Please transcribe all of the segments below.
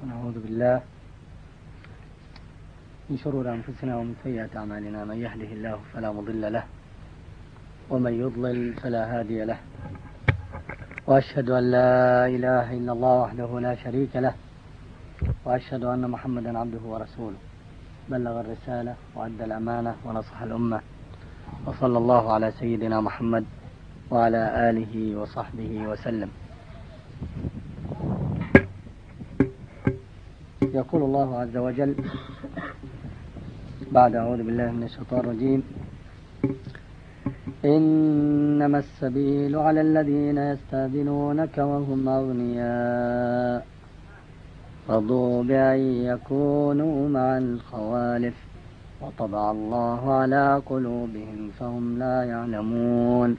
ونعوذ بالله من شرور أنفسنا ومن سيئات أعمالنا، من يهده الله فلا مضل له ومن يضلل فلا هادي له، وأشهد أن لا إله إلا الله وحده لا شريك له، وأشهد أن محمدا عبده ورسوله، بلغ الرسالة وأدى الأمانة ونصح الأمة، وصلى الله على سيدنا محمد وعلى آله وصحبه وسلم. يقول الله عز وجل بعد أعوذ بالله من الشيطان الرجيم: إنما السبيل على الذين يستأذنونك وهم أغنياء رضوا بأن يكونوا مع الخوالف وطبع الله على قلوبهم فهم لا يعلمون.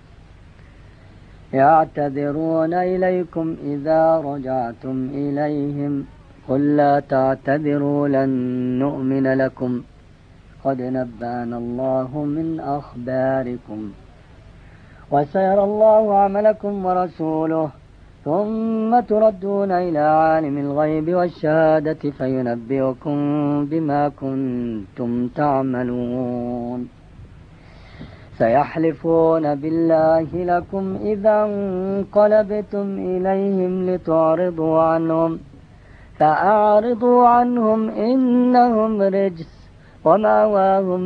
يعتذرون إليكم إذا رجعتم إليهم قل لا تعتذروا لن نؤمن لكم قد نبأنا الله من أخباركم وسيرى الله عملكم ورسوله ثم تردون إلى عالم الغيب والشهادة فينبئكم بما كنتم تعملون. سيحلفون بالله لكم إذا انقلبتم إليهم لتعرضوا عنهم فأعرضوا عنهم إنهم رجس ومأواهم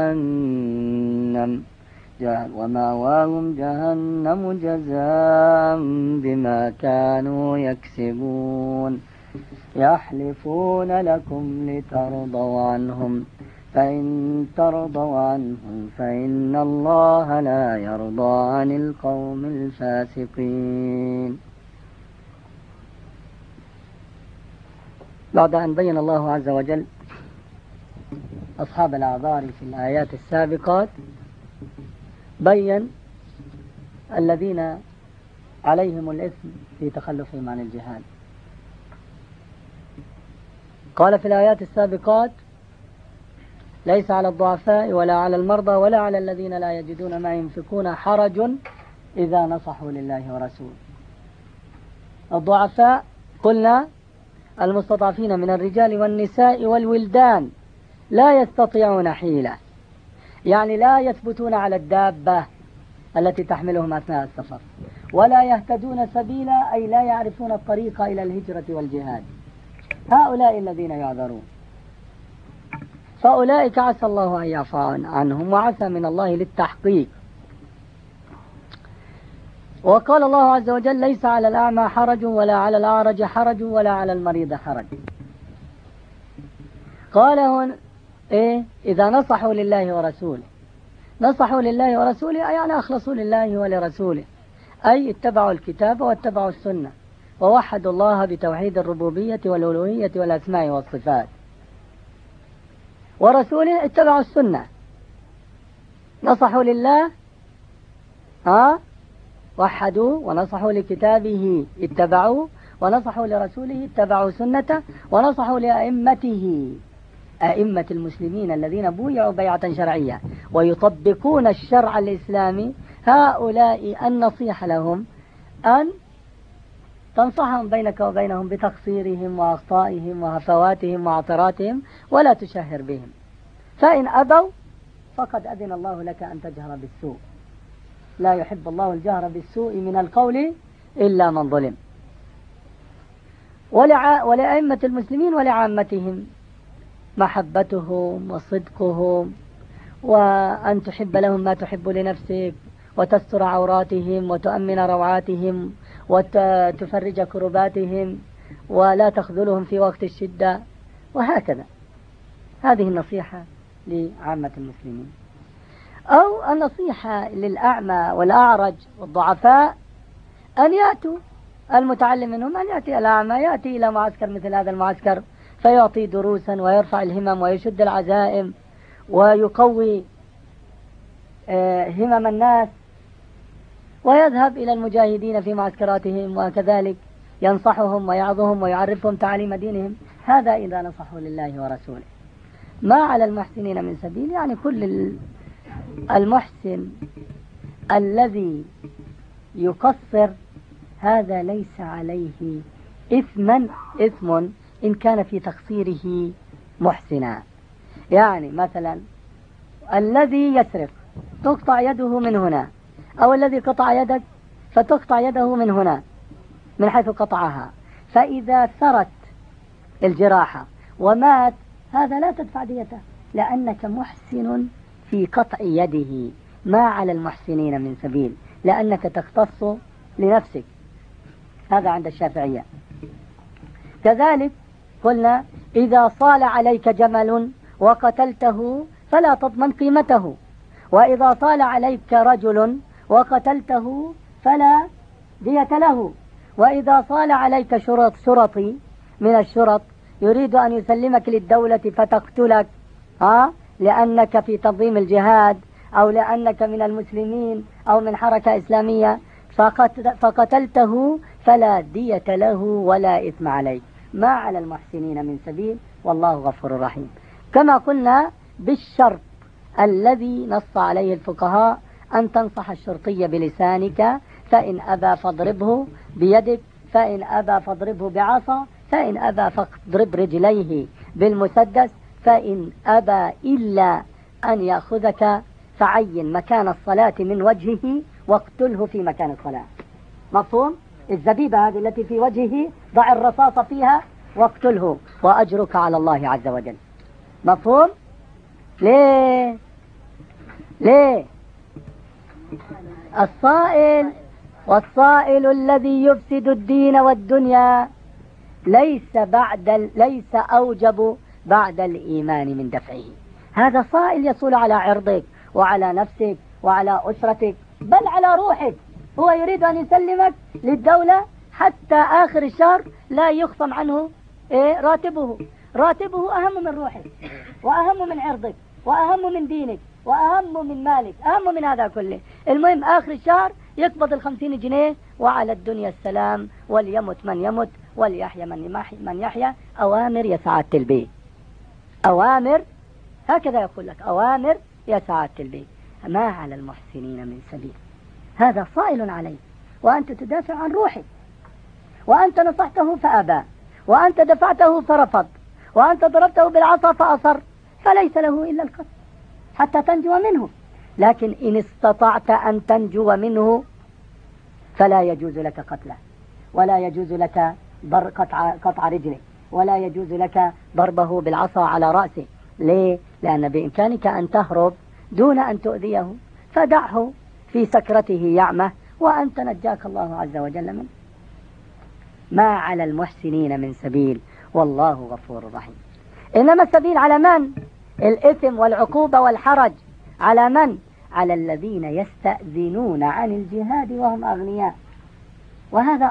جهنم جزاء بما كانوا يكسبون. يحلفون لكم لترضوا عنهم فإن ترضوا عنهم فإن الله لا يرضى عن القوم الفاسقين. بعد أن بين الله عز وجل أصحاب الأعذار في الآيات السابقات، بين الذين عليهم الإثم في تخلفهم عن الجهاد. قال في الآيات السابقات: ليس على الضعفاء ولا على المرضى ولا على الذين لا يجدون ما ينفقون حرج إذا نصحوا لله ورسوله. الضعفاء قلنا المستضعفين من الرجال والنساء والولدان لا يستطيعون حيلة، يعني لا يثبتون على الدابة التي تحملهم أثناء السفر، ولا يهتدون سبيلا أي لا يعرفون الطريق إلى الهجرة والجهاد. هؤلاء الذين يعذرون، فأولئك عسى الله أن يعفو عنهم وعسى من الله للتحقيق. وقال الله عز وجل: ليس على الأعمى حرج ولا على الأعرج حرج ولا على المريض حرج. قال هنا إذا نصحوا لله ورسوله. نصحوا لله ورسوله يعني أخلصوا لله ولرسوله، أي اتبعوا الكتاب واتبعوا السنة ووحدوا الله بتوحيد الربوبية والألوهية والأسماء والصفات. ورسوله اتبعوا السنة، نصحوا لله وحدوا، ونصحوا لكتابه اتبعوا، ونصحوا لرسوله اتبعوا سنته، ونصحوا لأئمته أئمة المسلمين الذين بويعوا بيعة شرعية ويطبقون الشرع الإسلامي. هؤلاء النصيحة لهم أن تنصحهم بينك وبينهم بتقصيرهم وأخطائهم وهفواتهم وعثراتهم ولا تشهر بهم، فإن أبوا فقد أذن الله لك أن تجهر بالسوء. لا يحب الله الجهر بالسوء من القول إلا من ظلم. ولأئمة المسلمين ولعامتهم محبتهم وصدقهم، وأن تحب لهم ما تحب لنفسك، وتستر عوراتهم وتؤمن روعاتهم وتفرج كرباتهم ولا تخذلهم في وقت الشدة، وهكذا. هذه النصيحة لعامة المسلمين. أو النصيحة للأعمى والأعرج والضعفاء أن يأتوا المتعلم منهم، أن يأتي الأعمى يأتي إلى معسكر مثل هذا المعسكر فيعطي دروسا ويرفع الهمم ويشد العزائم ويقوي همم الناس، ويذهب إلى المجاهدين في معسكراتهم وكذلك ينصحهم ويعظهم ويعرفهم تعاليم دينهم. هذا إذا نصحوا لله ورسوله. ما على المحسنين من سبيل، يعني كل المحسن الذي يقصر هذا ليس عليه إثم إن كان في تقصيره محسنا. يعني مثلا الذي يسرق تقطع يده من هنا، أو الذي قطع يدك فتقطع يده من هنا من حيث قطعها، فإذا ثرت الجراحة ومات هذا لا تدفع ديته لأنك محسن في قطع يده، ما على المحسنين من سبيل، لأنك تختص لنفسك. هذا عند الشافعية. كذلك قلنا إذا صال عليك جمل وقتلته فلا تضمن قيمته، وإذا صال عليك رجل وقتلته فلا دية له، وإذا صال عليك شرطي من الشرط يريد أن يسلمك للدولة فتقتلك لأنك في تنظيم الجهاد أو لأنك من المسلمين أو من حركة إسلامية فقتلته فلا دية له ولا إثم عليك، ما على المحسنين من سبيل، والله غفور رحيم. كما قلنا بالشرط الذي نص عليه الفقهاء أن تنصح الشرطي بلسانك، فإن أبى فاضربه بيدك، فإن أبى فاضربه بعصا، فإن أبى فاضرب رجليه بالمسدس، فإن أبى إلا أن يأخذك فعين مكان الصلاة من وجهه واقتله في مكان الصلاة. مفهوم؟ الزبيبة هذه التي في وجهه ضع الرصاص فيها واقتله وأجرك على الله عز وجل. مفهوم؟ ليه والصائل الذي يفسد الدين والدنيا ليس أوجب بعد الإيمان من دفعه. هذا صائل يصول على عرضك وعلى نفسك وعلى أسرتك بل على روحك. هو يريد أن يسلمك للدولة حتى آخر الشهر لا يخصم عنه راتبه أهم من روحك وأهم من عرضك وأهم من دينك وأهم من مالك، أهم من هذا كله. المهم آخر الشهر يقبض 50 جنيه وعلى الدنيا السلام، وليمت من يمت وليحيى من يحيى. أوامر يا سعادة البيت، أوامر، هكذا يقول لك، أوامر يا سعادة البيت، ما على المحسنين من سبيل. هذا صائل عليك، وأنت تدافع عن روحك، وأنت نصحته فأبى، وأنت دفعته فرفض، وأنت ضربته بالعصا فأصر، فليس له إلا القتل حتى تنجو منه. لكن إن استطعت أن تنجو منه فلا يجوز لك قتله، ولا يجوز لك قطع رجله، ولا يجوز لك ضربه بالعصا على رأسه. ليه؟ لأن بإمكانك أن تهرب دون أن تؤذيه، فدعه في سكرته يعمه وأنت نجاك الله عز وجل منه. ما على المحسنين من سبيل والله غفور رحيم. إنما السبيل على من؟ الإثم والعقوبة والحرج على من؟ على الذين يستأذنون عن الجهاد وهم أغنياء. وهذا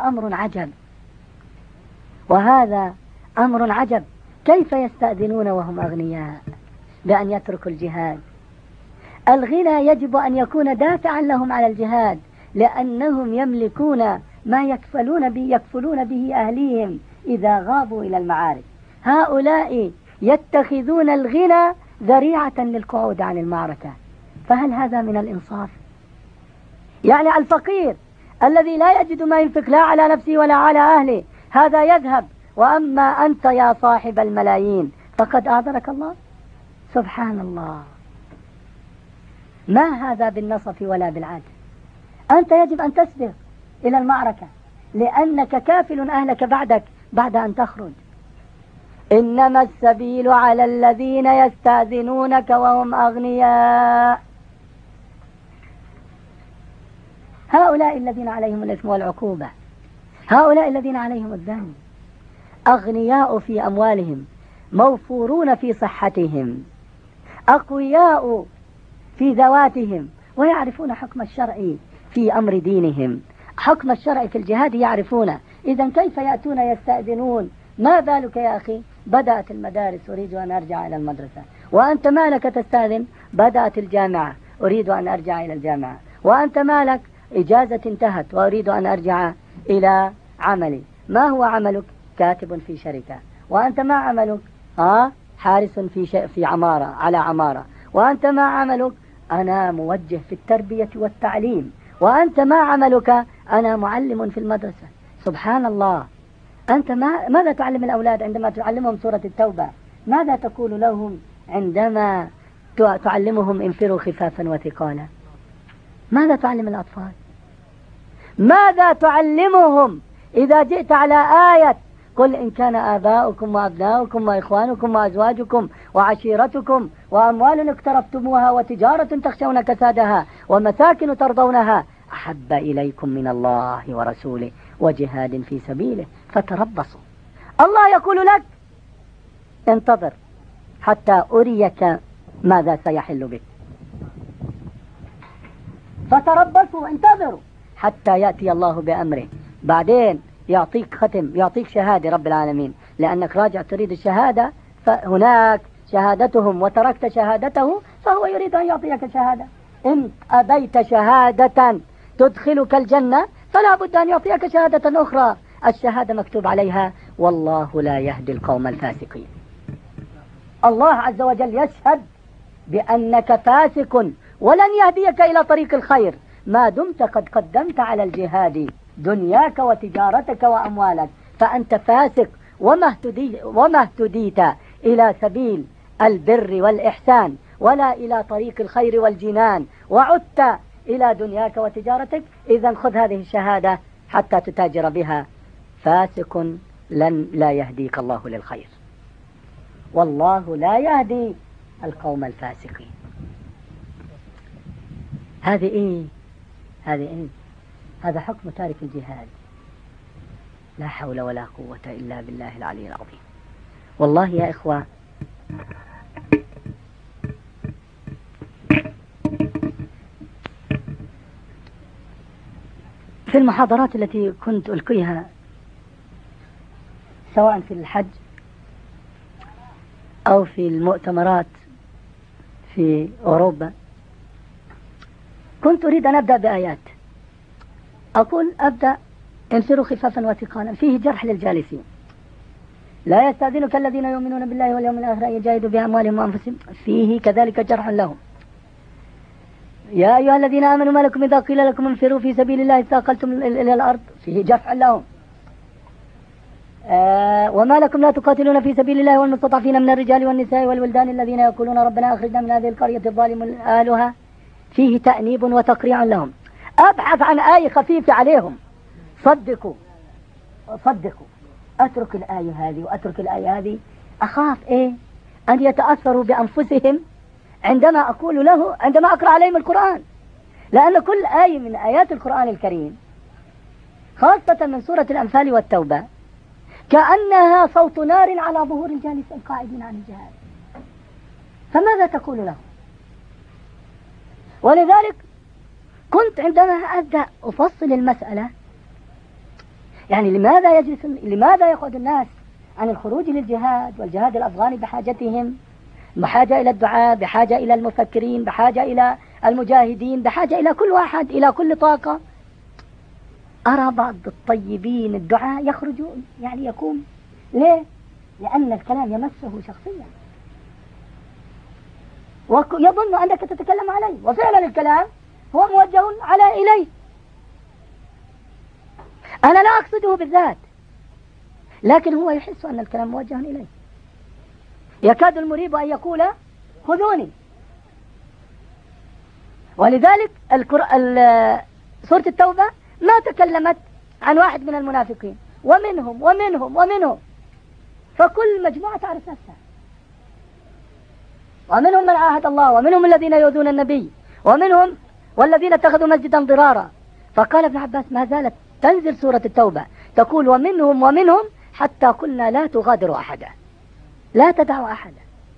أمر عجب، كيف يستأذنون وهم أغنياء بأن يتركوا الجهاد؟ الغنى يجب أن يكون دافعا لهم على الجهاد، لأنهم يملكون ما يكفلون به أهليهم إذا غابوا إلى المعارك. هؤلاء يتخذون الغنى ذريعة للقعود عن المعركة، فهل هذا من الإنصاف؟ يعني الفقير الذي لا يجد ما ينفق لا على نفسه ولا على أهله هذا يذهب، وأما أنت يا صاحب الملايين فقد أعذرك الله. سبحان الله، ما هذا بالنصف ولا بالعدل. أنت يجب أن تسبق إلى المعركة لأنك كافل أهلك بعد أن تخرج. إنما السبيل على الذين يستأذنونك وهم أغنياء، هؤلاء الذين عليهم الإثم والعقوبة، هؤلاء الذين عليهم الذنب، أغنياء في أموالهم، موفورون في صحتهم، أقوياء في ذواتهم، ويعرفون حكم الشرع في أمر دينهم، حكم الشرع في الجهاد يعرفونه. إذن كيف يأتون يستأذنون؟ ما بالك يا أخي؟ بدأت المدارس أريد أن أرجع إلى المدرسة، وأنت مالك تستأذن؟ بدأت الجامعة أريد أن أرجع إلى الجامعة، وأنت مالك؟ إجازة انتهت وأريد أن أرجع إلى عملي. ما هو عملك؟ كاتب في شركة. وأنت ما عملك؟ حارس في عمارة على عمارة. وأنت ما عملك؟ أنا موجه في التربية والتعليم. وأنت ما عملك؟ أنا معلم في المدرسة. سبحان الله، أنت ماذا تعلم الأولاد عندما تعلمهم سورة التوبة؟ ماذا تقول لهم عندما تعلمهم انفروا خفافا وثقالا؟ ماذا تعلم الأطفال؟ ماذا تعلمهم إذا جئت على آية قل إن كان آباؤكم وأبناؤكم وإخوانكم وأزواجكم وعشيرتكم وأموال اقترفتموها وتجارة تخشون كسادها ومساكن ترضونها أحب إليكم من الله ورسوله وجهاد في سبيله فتربصوا. الله يقول لك انتظر حتى أريك ماذا سيحل بك، فتربصوا انتظروا حتى يأتي الله بأمره. بعدين يعطيك ختم، يعطيك شهادة رب العالمين، لأنك راجع تريد الشهادة، فهناك شهادتهم وتركت شهادته فهو يريد أن يعطيك شهادة. إن أبيت شهادة تدخلك الجنة فلا بد أن يعطيك شهادة أخرى، الشهادة مكتوب عليها والله لا يهدي القوم الفاسقين. الله عز وجل يشهد بأنك فاسق ولن يهديك إلى طريق الخير ما دمت قد قدمت على الجهاد دنياك وتجارتك وأموالك، فأنت فاسق وما اهتديت إلى سبيل البر والإحسان ولا إلى طريق الخير والجنان، وعدت إلى دنياك وتجارتك. إذا خذ هذه الشهادة حتى تتاجر بها. فاسق لا يهديك الله للخير، والله لا يهدي القوم الفاسقين. هذه إيه؟ هذا حكم تارك الجهاد. لا حول ولا قوة إلا بالله العلي العظيم. والله يا إخوة في المحاضرات التي كنت ألقيها سواء في الحج أو في المؤتمرات في أوروبا كنت أريد أن أبدأ بآيات، أقول أبدأ انفروا خفافا وثقالا، فيه جرح للجالسين. لا يستأذنك الذين يؤمنون بالله واليوم الآخر أن يجاهدوا بأموالهم وأنفسهم، فيه كذلك جرح لهم. يا أيها الذين آمنوا ما لكم إذا قيل لكم انفروا في سبيل الله اثاقلتم إلى الأرض، فيه جرح لهم. وما لكم لا تقاتلون في سبيل الله والمستضعفين من الرجال والنساء والولدان الذين يقولون ربنا أخرجنا من هذه القرية الظالم أهلها، فيه تأنيب وتقريع لهم. أبحث عن آية خفيفة عليهم، صدقوا أترك الآية هذه وأترك الآية هذه، أخاف أن يتأثروا بأنفسهم عندما أقرأ عليهم القرآن، لأن كل آية من آيات القرآن الكريم خاصة من سورة الأنفال والتوبة كأنها صوت نار على ظهور الجالس القاعدين عن الجهاد، فماذا تقول لهم؟ ولذلك كنت عندما أبدأ أفصل المسألة، يعني لماذا يقعد الناس عن الخروج للجهاد والجهاد الأفغاني بحاجتهم، بحاجة إلى الدعاء، بحاجة إلى المفكرين، بحاجة إلى المجاهدين، بحاجة إلى كل واحد، إلى كل طاقة. أرى بعض الطيبين الدعاء يخرجون يقوم. ليه؟ لأن الكلام يمسه شخصيا ويظن أنك تتكلم عليه، وفعلا الكلام هو موجه إليه. أنا لا أقصده بالذات، لكن هو يحس أن الكلام موجه إليه. يكاد المريب أن يقول خذوني. ولذلك سورة التوبة ما تكلمت عن واحد من المنافقين، ومنهم، فكل مجموعة تعرف نفسها. ومنهم من عاهد الله، ومنهم الذين يؤذون النبي، ومنهم والذين اتخذوا مسجدا ضرارا. فقال ابن عباس ما زالت تنزل سورة التوبة تقول ومنهم حتى قلنا لا تغادروا أحدا، لا تدعوا أحدا.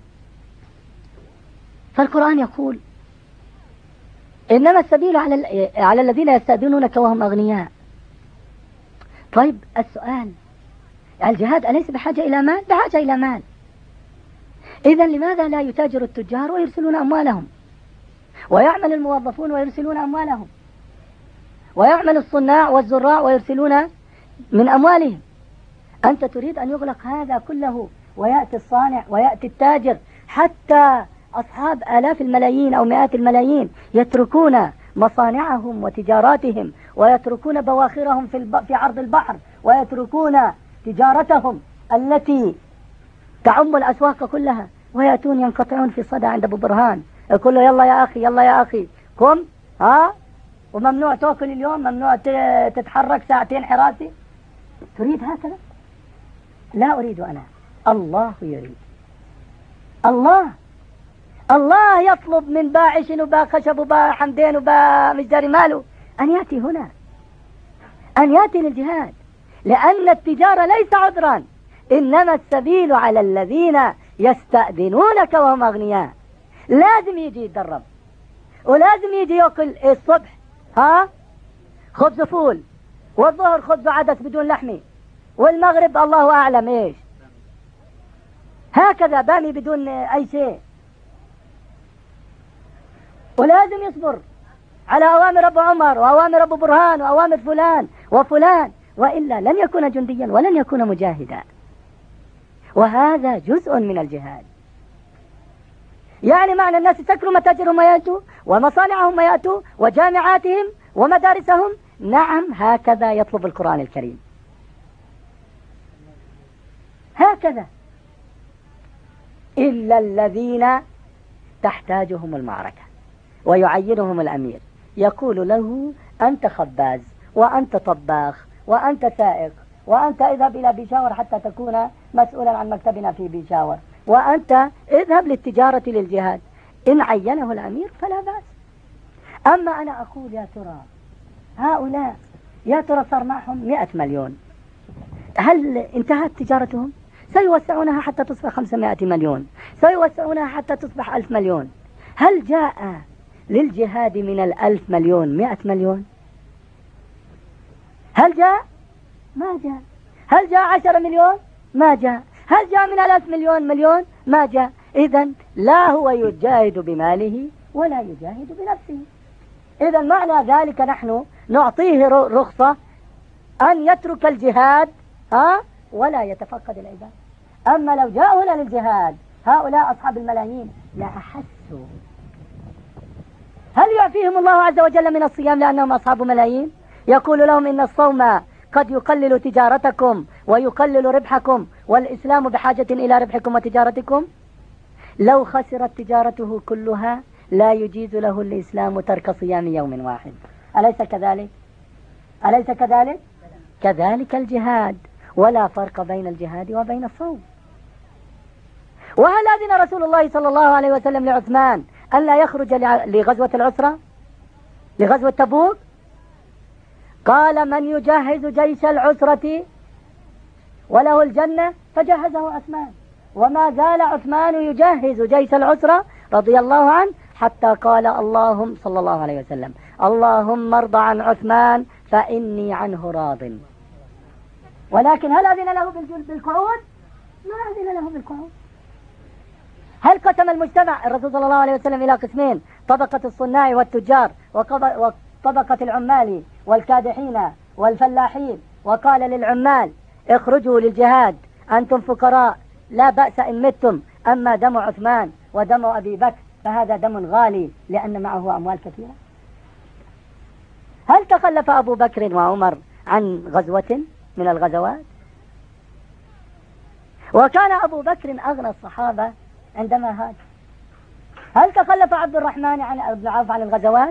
فالقرآن يقول إنما السبيل على الذين يستأذنونك وهم أغنياء. طيب السؤال، الجهاد أليس بحاجة إلى مال؟ بحاجة إلى مال. إذن لماذا لا يتاجر التجار ويرسلون أموالهم، ويعمل الموظفون ويرسلون أموالهم، ويعمل الصناع والزراع ويرسلون من أموالهم؟ أنت تريد أن يغلق هذا كله ويأتي الصانع ويأتي التاجر، حتى أصحاب آلاف الملايين أو مئات الملايين يتركون مصانعهم وتجاراتهم، ويتركون بواخرهم في عرض البحر، ويتركون تجارتهم التي تعم الأسواق كلها، ويأتون ينقطعون في الصدى عند أبو برهان، يقول له يلا يا أخي يلا يا أخي قم، وممنوع تأكل اليوم، ممنوع تتحرك ساعتين حراسي. تريد هكذا؟ لا أريد أنا، الله يريد. الله يطلب من باعش وباع خشب وباع حمدين وباع مجدري ماله أن يأتي هنا، أن يأتي للجهاد، لأن التجارة ليس عذرا، إنما السبيل على الذين يستأذنونك وهم أغنياء. لازم يجي يتدرب، ولازم يجي يأكل الصبح خبز فول، والظهر خبز عدس بدون لحمة، والمغرب الله أعلم إيش، هكذا بامي بدون أي شيء. ولازم يصبر على أوامر أبو عمر وأوامر أبو برهان وأوامر فلان وفلان، وإلا لن يكون جنديا ولن يكون مجاهدا. وهذا جزء من الجهاد. يعني معنى الناس يسكروا متاجرهم ويأتوا، ومصانعهم ويأتوا، وجامعاتهم ومدارسهم. نعم، هكذا يطلب القرآن الكريم، هكذا. إلا الذين تحتاجهم المعركة ويعينهم الأمير، يقول له أنت خباز، وأنت طباخ، وأنت سائق، وأنت اذهب إلى بيشاور حتى تكون مسؤولا عن مكتبنا في بيشاور، وأنت اذهب للتجارة للجهاد. إن عينه الأمير فلا بأس. أما أنا أقول يا ترى هؤلاء يا ترى صار معهم 100 مليون، هل انتهت تجارتهم؟ سيوسعونها حتى تصبح 500 مليون، سيوسعونها حتى تصبح 1000 مليون. هل جاء للجهاد من 1000 مليون 100 مليون؟ هل جاء؟ ما جاء. هل جاء 10 مليون؟ ما جاء. هل جاء من 1000 مليون؟ ما جاء. إذن لا هو يجاهد بماله ولا يجاهد بنفسه. إذن معنى ذلك نحن نعطيه رخصة أن يترك الجهاد ولا يتفقد العباد. أما لو جاءوا هنا للجهاد هؤلاء أصحاب الملايين لأحسوا. هل يعفيهم الله عز وجل من الصيام لأنهم أصحاب ملايين؟ يقول لهم إن الصوم قد يقلل تجارتكم ويقلل ربحكم، والإسلام بحاجة إلى ربحكم وتجارتكم. لو خسرت تجارته كلها لا يجيز له الإسلام ترك صيام يوم واحد. أليس كذلك؟ أليس كذلك؟ كذلك الجهاد، ولا فرق بين الجهاد وبين الصوم. وهل أذن رسول الله صلى الله عليه وسلم لعثمان أن لا يخرج لغزوة العسرة، لغزوة تبوك؟ قال من يجهز جيش العسرة وله الجنة، فجهزه عثمان. وما زال عثمان يجهز جيش العسرة رضي الله عنه حتى قال اللهم صلى الله عليه وسلم اللهم ارض عن عثمان فإني عنه راض. ولكن هل أذن له بالقعود؟ ما أذن له بالقعود. هل قسم المجتمع الرسول صلى الله عليه وسلم إلى قسمين، طبقة الصناع والتجار وطبقة العمال والكادحين والفلاحين، وقال للعمال اخرجوا للجهاد أنتم فقراء لا بأس إن متم، أما دم عثمان ودم أبي بكر فهذا دم غالي لأن معه أموال كثيرة. هل تخلف أبو بكر وعمر عن غزوة من الغزوات؟ وكان أبو بكر أغنى الصحابة عندما هاجر. هل تخلف عبد الرحمن بن عوف عن الغزوات؟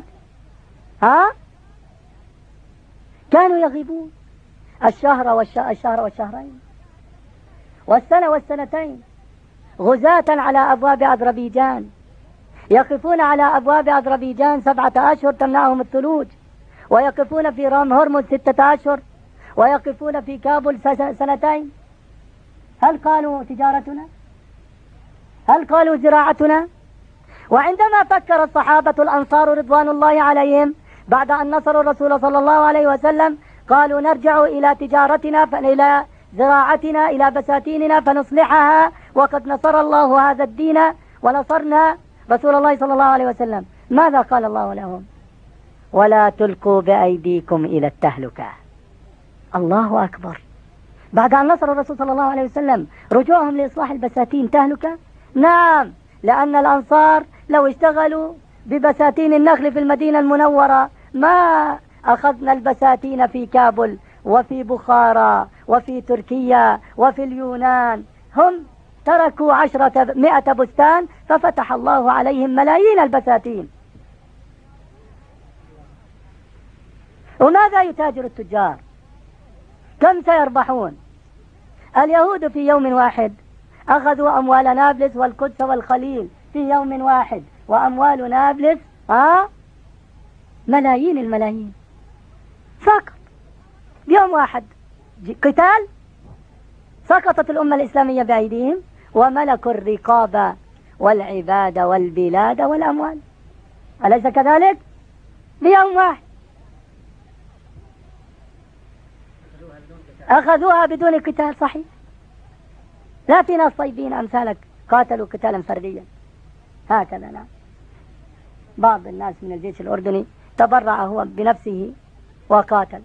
كانوا يغيبون الشهر والشهرين والسنة والسنتين، غزاة على أبواب أذربيجان، يقفون على أبواب أذربيجان 7 أشهر تمنعهم الثلوج، ويقفون في رام هرمز 6 أشهر، ويقفون في كابل 2 هل قالوا تجارتنا؟ هل قالوا زراعتنا؟ وعندما فكر الصحابة الأنصار رضوان الله عليهم بعد أن نصروا الرسول صلى الله عليه وسلم قالوا نرجع إلى تجارتنا إلى زراعتنا إلى بساتيننا فنصلحها، وقد نصر الله هذا الدين ونصرنا رسول الله صلى الله عليه وسلم. ماذا قال الله لهم؟ ولا تلقوا بأيديكم إلى التهلكة. الله أكبر. بعد أن نصر الرسول صلى الله عليه وسلم رجوعهم لإصلاح البساتين تهلكة؟ نعم، لأن الأنصار لو اشتغلوا ببساتين النخل في المدينة المنورة ما أخذنا البساتين في كابل وفي بخارى وفي تركيا وفي اليونان، هم تركوا 100 بستان ففتح الله عليهم ملايين البساتين. وماذا يتاجر التجار؟ كم سيربحون؟ اليهود في يوم واحد أخذوا أموال نابلس والقدس والخليل في يوم واحد، وأموال نابلس ملايين الملايين فقط بيوم واحد. قتال، سقطت الأمة الإسلامية بأيديهم وملكوا الرقاب والعباد والبلاد والأموال، أليس كذلك؟ بيوم واحد أخذوها بدون قتال. صحيح، لا في ناس طيبين أمثالك قاتلوا قتالا فرديا هكذا. نعم، بعض الناس من الجيش الأردني تبرع هو بنفسه وقاتل،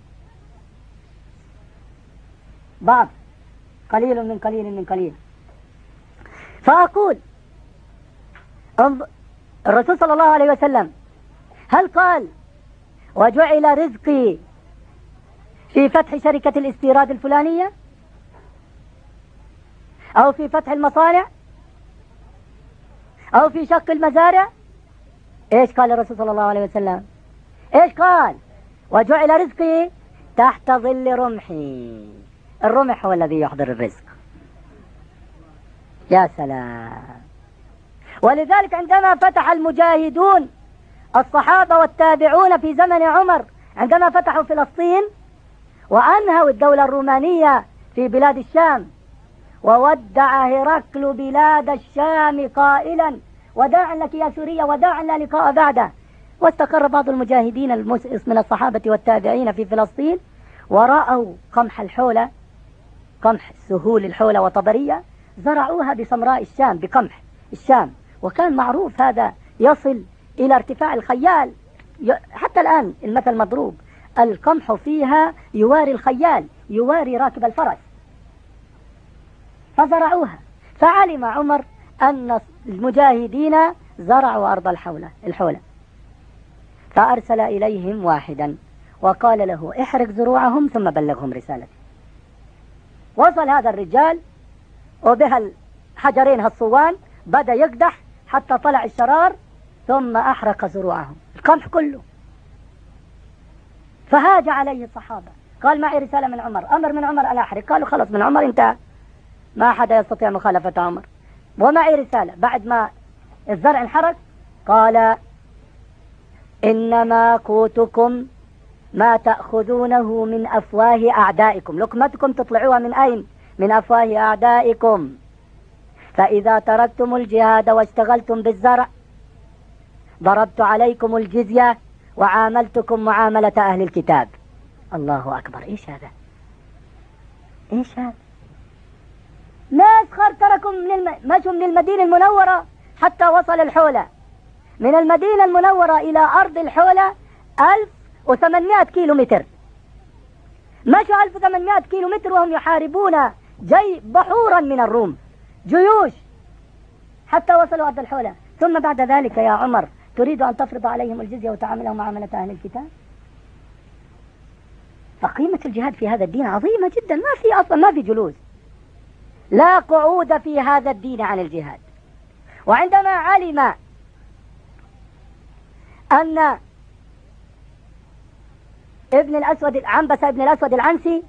بعض، قليل من قليل من قليل. فأقول الرسول صلى الله عليه وسلم هل قال وجعل رزقي في فتح شركة الاستيراد الفلانية أو في فتح المصانع أو في شق المزارع؟ إيش قال الرسول صلى الله عليه وسلم؟ إيش قال؟ وجعل رزقي تحت ظل رمحي. الرمح هو الذي يحضر الرزق. يا سلام. ولذلك عندما فتح المجاهدون الصحابة والتابعون في زمن عمر، عندما فتحوا فلسطين وأنهوا الدولة الرومانية في بلاد الشام، وودع هرقل بلاد الشام قائلا وداعا لك يا سوريا وداعا لا لقاء بعده، واستقر بعض المجاهدين المسئس من الصحابة والتابعين في فلسطين، ورأوا قمح الحولة، قمح سهول الحولة وطبرية، زرعوها بسمراء الشام، بقمح الشام، وكان معروف هذا يصل إلى ارتفاع الخيال. حتى الآن المثل مضروب، القمح فيها يواري الخيال، يواري راكب الفرس. فزرعوها، فعلم عمر أن المجاهدين زرعوا أرض الحولة، فأرسل إليهم واحدا وقال له احرق زروعهم ثم بلغهم رسالتي. وصل هذا الرجال وبها الحجرين هالصوان، بدأ يقدح حتى طلع الشرار، ثم أحرق زروعهم، القمح كله. فهاج عليه الصحابة، قال معي رسالة من عمر، أمر من عمر أن أحرق. قالوا خلص من عمر انتهى، ما أحد يستطيع مخالفة عمر. ومعي رسالة بعد ما الزرع انحرق، قال إنما قوتكم ما تأخذونه من أفواه أعدائكم، لقمتكم تطلعوها من أين؟ من أفواه أعدائكم. فإذا تركتم الجهاد واشتغلتم بالزرع ضربت عليكم الجزية وعاملتكم معاملة أهل الكتاب. الله أكبر. إيش هذا؟ إيش هذا؟ ناس تركوا مشوا من المدينة المنورة حتى وصل الحولة، من المدينة المنورة إلى أرض الحولة 1800 كيلو متر، مشوا 1800 كيلو متر وهم يحاربون بحورا من الروم، جيوش، حتى وصلوا أرض الحولة. ثم بعد ذلك يا عمر تريد أن تفرض عليهم الجزية وتعاملهم معاملة أهل الكتاب؟ فقيمة الجهاد في هذا الدين عظيمة جدا، ما في جلوس، لا قعود في هذا الدين عن الجهاد. وعندما علم أن عنبسة ابن الأسود العنسي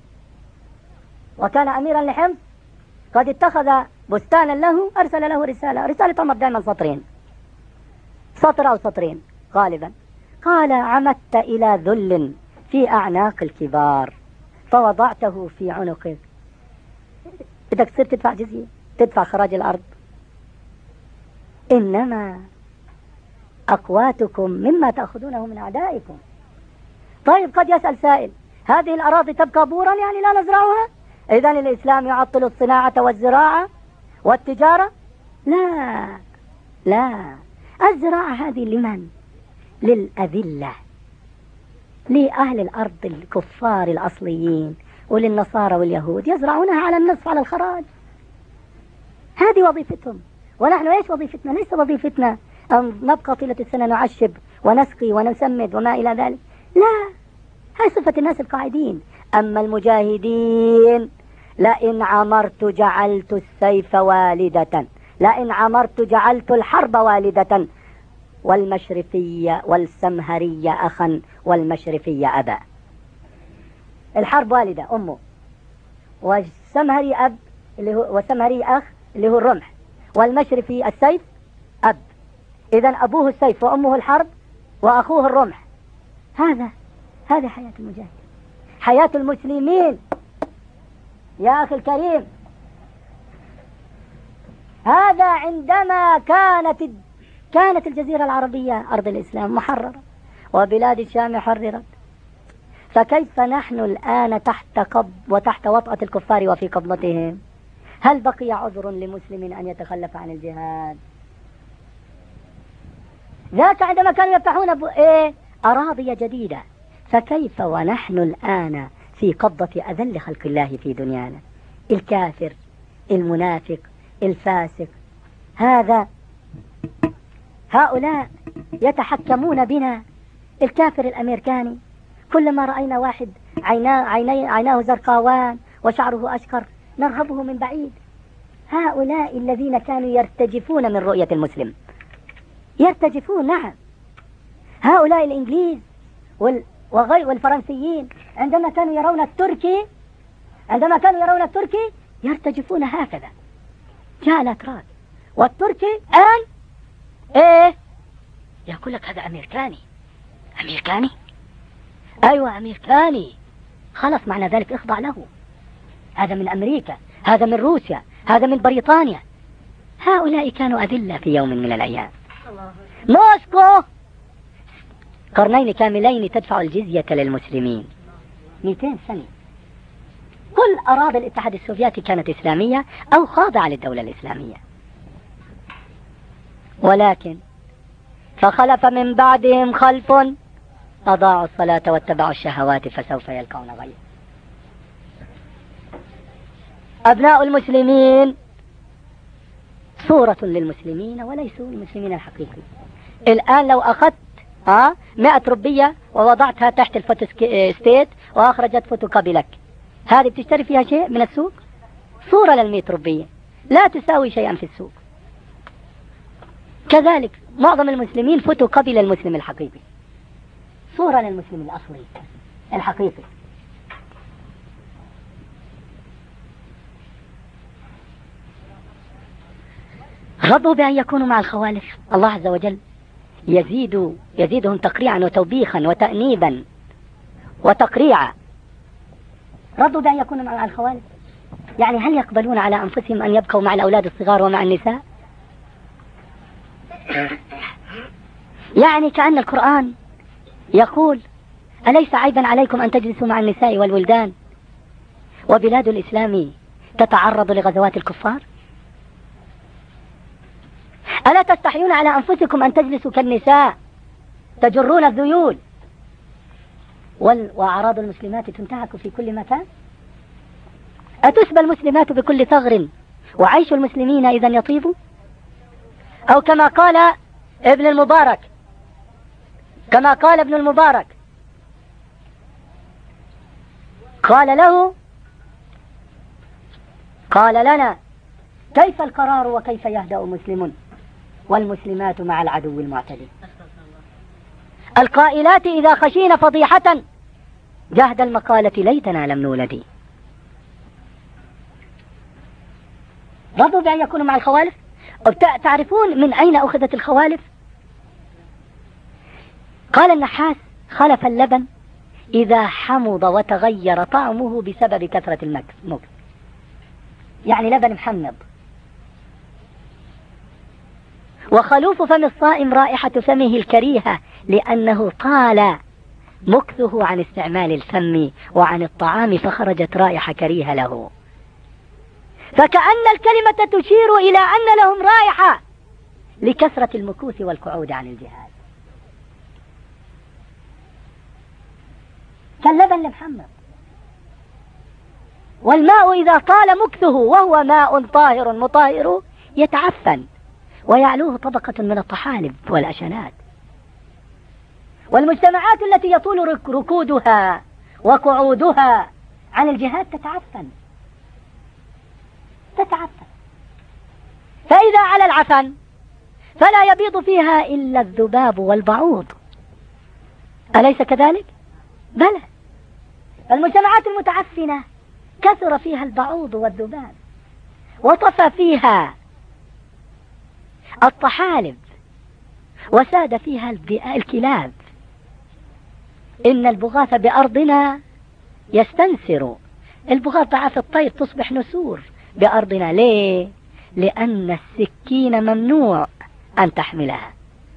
وكان أميرا لحمص قد اتخذ بستانا له، أرسل له رسالة عمر دائما سطر أو سطرين غالبا، قال عمدت إلى ذل في أعناق الكبار فوضعته في عنقك. بدك تصير تدفع جزية، تدفع خراج الأرض، إنما أقواتكم مما تأخذونه من أعدائكم. طيب قد يسأل سائل، هذه الأراضي تبقى بورا يعني لا نزرعها؟ إذن الإسلام يعطل الصناعة والزراعة والتجارة؟ لا، الزراعة هذه لمن؟ للأذلة، لأهل الأرض الكفار الأصليين وللنصارى واليهود، يزرعونها على النصف على الخراج، هذه وظيفتهم. ونحن ايش وظيفتنا؟ ليس وظيفتنا أن نبقى طيلة السنة نعشب ونسقي ونسمد وما إلى ذلك، لا، هاي صفة الناس القاعدين. أما المجاهدين لئن عمرت جعلت السيف والدة، لئن عمرت جعلت الحرب والدة، والمشرفية والسمهرية أخا والمشرفية أبا. الحرب والدة أمه، والسمهري أب اللي هو، والسمهري أخ اللي هو الرمح، والمشرفي السيف أب. إذن أبوه السيف وأمه الحرب وأخوه الرمح. هذا حياة المجاهد، حياة المسلمين يا أخي الكريم. هذا عندما كانت الجزيرة العربية أرض الإسلام محررة وبلاد الشام حررت، فكيف نحن الآن تحت وطأة الكفار وفي قبضتهم؟ هل بقي عذر لمسلم أن يتخلف عن الجهاد؟ ذاك عندما كانوا يفتحون أراضي جديدة، فكيف ونحن الآن في قبضة أذل خلق الله في دنيانا؟ الكافر، المنافق، الفاسق، هؤلاء يتحكمون بنا. الكافر الأمريكاني كلما رأينا واحد عيناه زرقاوان وشعره أشقر نرهبه من بعيد. هؤلاء الذين كانوا يرتجفون من رؤية المسلم، يرتجفون. نعم، هؤلاء الإنجليز والفرنسيين عندما كانوا يرون التركي يرتجفون هكذا. جاء الأتراك والتركي الآن يقول لك هذا أمريكاني. أيوة أمريكاني، خلاص معنى ذلك اخضع له. هذا من أمريكا، هذا من روسيا، هذا من بريطانيا. هؤلاء كانوا أذلة في يوم من الأيام. موسكو قرنين كاملين تدفع الجزية للمسلمين 200 سنة. كل أراضي الاتحاد السوفيتي كانت إسلامية أو خاضعة للدولة الإسلامية، ولكن فخلف من بعدهم خلف أضاعوا الصلاة واتبعوا الشهوات فسوف يلقون غيا. أبناء المسلمين صورة للمسلمين وليسوا المسلمين الحقيقي. الآن لو أخذت 100 ربية ووضعتها تحت الفوتوستيت وأخرجت فوتوكوبي لك، هذه بتشتري فيها شيء من السوق؟ صورة لل100 ربية لا تساوي شيئا في السوق. كذلك معظم المسلمين فوتوكوبي للمسلم الحقيقي، صورة للمسلم الأصلي الحقيقي. رضوا بأن يكونوا مع الخوالف. الله عز وجل يزيدهم تقريعا وتوبيخا وتأنيبا وتقريعا. رضوا بأن يكونوا مع الخوالف، يعني هل يقبلون على أنفسهم أن يبقوا مع الأولاد الصغار ومع النساء؟ يعني كأن القرآن يقول أليس عيبا عليكم أن تجلسوا مع النساء والولدان وبلاد الإسلام تتعرض لغزوات الكفار؟ ألا تستحيون على أنفسكم أن تجلسوا كالنساء تجرون الذيول وأعراض المسلمات تنتهك في كل مكان؟ أتسبى المسلمات بكل ثغر وعيش المسلمين إذا يطيب؟ أو كما قال ابن المبارك، قال لنا كيف القرار وكيف يهدأ مسلم والمسلمات مع العدو المعتدي؟ القائلات إذا خشينا فضيحة جهد المقالة ليتنا لم نولد. رضوا بأن يكونوا مع الخوالف. تعرفون من أين أخذت الخوالف؟ قال النحاس خلف اللبن إذا حمض وتغير طعمه بسبب كثرة المكث، يعني لبن محمض. وخلوف فم الصائم رائحة فمه الكريهة لأنه طال مكثه عن استعمال الفم وعن الطعام فخرجت رائحة كريهة له. فكأن الكلمة تشير إلى أن لهم رائحة لكثرة المكوث والقعود عن الجهاد، كاللبن المحمر. والماء إذا طال مكثه وهو ماء طاهر مطهر يتعفن ويعلوه طبقة من الطحالب والأشنات. والمجتمعات التي يطول ركودها وقعودها عن الجهاد تتعفن. فإذا على العفن فلا يبيض فيها إلا الذباب والبعوض، أليس كذلك؟ بلى. المجتمعات المتعفنة كثر فيها البعوض والذباب، وطفى فيها الطحالب، وساد فيها الكلاب. إن البغاث بأرضنا يستنسر، البغاث ضعاف الطير تصبح نسور بأرضنا. ليه؟ لأن السكين ممنوع أن تحملها،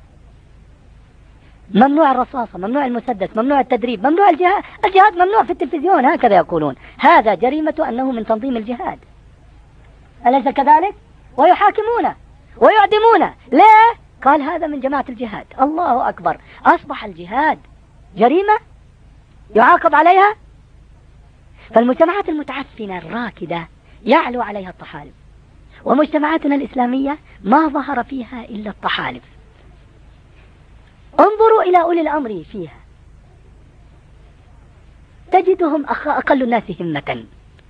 ممنوع الرصاصة، ممنوع المسدس، ممنوع التدريب، ممنوع الجهاد. الجهاد ممنوع في التلفزيون، هكذا يقولون، هذا جريمة أنه من تنظيم الجهاد، أليس كذلك؟ ويحاكمونه ويعدمونه. ليه؟ قال هذا من جماعة الجهاد. الله أكبر، أصبح الجهاد جريمة يعاقب عليها. فالمجتمعات المتعفنة الراكدة يعلو عليها الطحالب، ومجتمعاتنا الإسلامية ما ظهر فيها إلا الطحالب. انظروا إلى أولي الأمر فيها، تجدهم أقل الناس همة،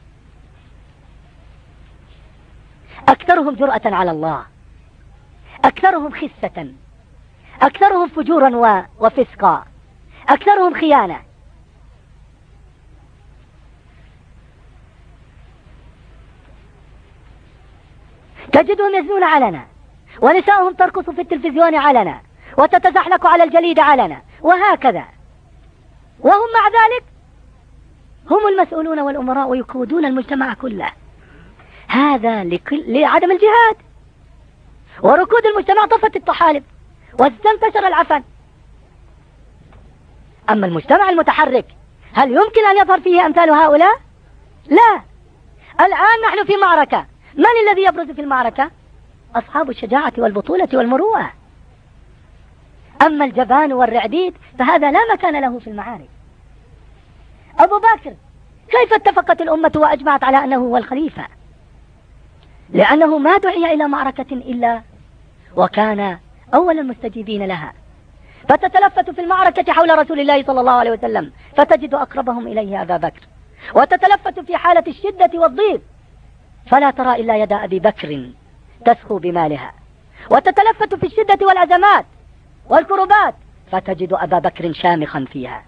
أكثرهم جرأة على الله، أكثرهم خسة، أكثرهم فجورا وفسقا، أكثرهم خيانة. تجدهم يزنون علنا، ونساءهم ترقص في التلفزيون علنا، وتتزحلق على الجليد علنا، وهكذا. وهم مع ذلك هم المسؤولون والأمراء ويقودون المجتمع كله. هذا لعدم الجهاد وركود المجتمع. طفت الطحالب واستنتشر العفن. أما المجتمع المتحرك هل يمكن أن يظهر فيه أمثال هؤلاء؟ لا. الآن نحن في معركة، من الذي يبرز في المعركة؟ أصحاب الشجاعة والبطولة والمروءة. أما الجبان والرعديد فهذا لا مكان له في المعارك. أبو بكر كيف اتفقت الأمة وأجمعت على أنه هو الخليفة؟ لأنه ما دعي إلى معركة إلا وكان أول المستجيبين لها. فتتلفت في المعركة حول رسول الله صلى الله عليه وسلم فتجد أقربهم إليه أبا بكر، وتتلفت في حالة الشدة والضيق فلا ترى إلا يد أبي بكر تسخو بمالها، وتتلفت في الشدة والأزمات والكربات فتجد أبا بكر شامخا فيها.